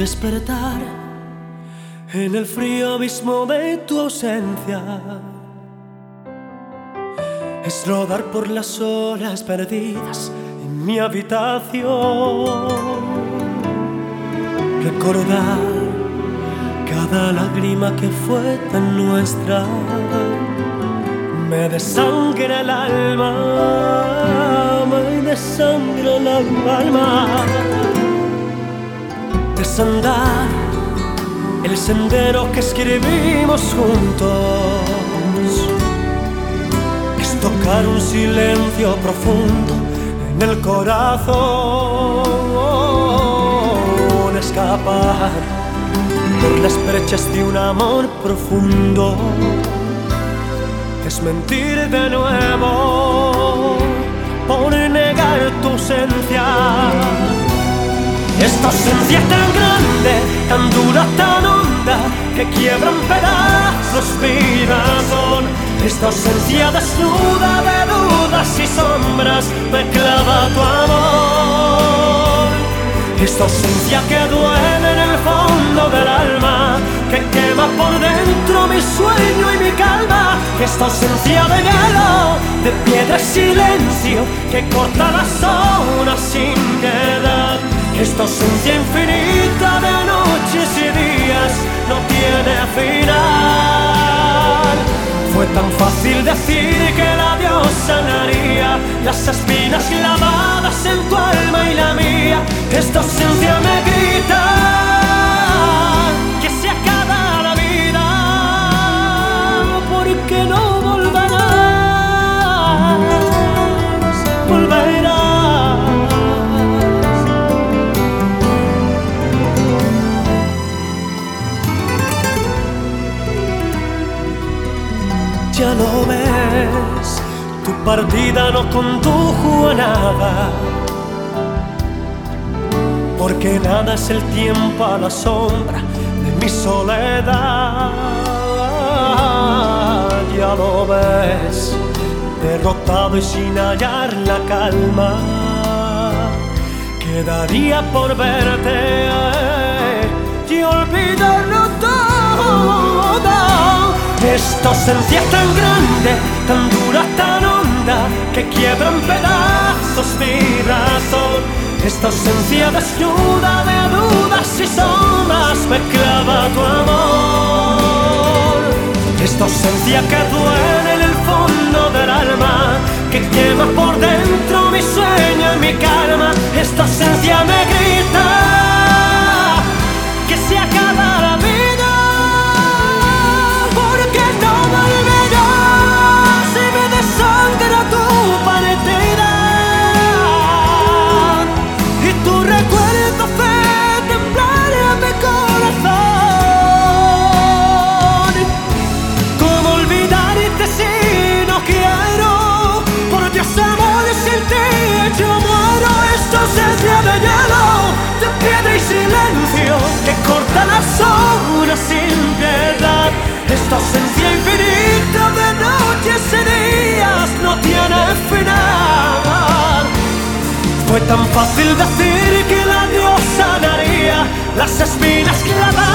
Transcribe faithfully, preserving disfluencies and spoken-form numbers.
despertar en el frío abismo de tu ausencia, es rodar por las horas perdidas en mi habitación, recordar cada lágrima que fue tan nuestra, me desangra el alma, me desangra el alma. Desandar el sendero que escribimos juntos, es tocar un silencio profundo en el corazón, escapar por las brechas de un amor profundo, es mentir de nuevo por negar tu ausencia. Esta ausencia es tan grande, tan dura, tan honda, que quiebra en pedazos mi razón. Esta ausencia desnuda de dudas y sombras me clava tu amor. Esta ausencia que duele en el fondo del alma, que quema por dentro mi sueño y mi calma. Esta ausencia de hielo, de piedra y silencio, que corta las horas sin piedad. Esta ausencia infinita de noches y días no tiene final. Fue tan fácil decir que el adiós sanaría las espinas clavadas en tu alma y la mía. Esta ausencia me grita que se acaba la vida, porque no volverás, volverás. Ya lo ves, tu partida no condujo a nada, porque nada es el tiempo a la sombra de mi soledad. Ya lo ves, derrotado y sin hallar la calma, quedaría por verte y olvidarlo todo. Esta ausencia es tan grande, tan dura, tan honda, que quiebra en pedazos mi razón. Esta ausencia desnuda de dudas y sombras me clava tu amor. Esta ausencia que duele en el fondo del alma, que quema por dentro mi sueño y mi calma. Esta ausencia me grita que se acaba la vida. Que corta las horas sin piedad. Esta ausencia infinita de noches y días no tiene final. Fue tan fácil decir que el adiós sanaría las espinas clavadas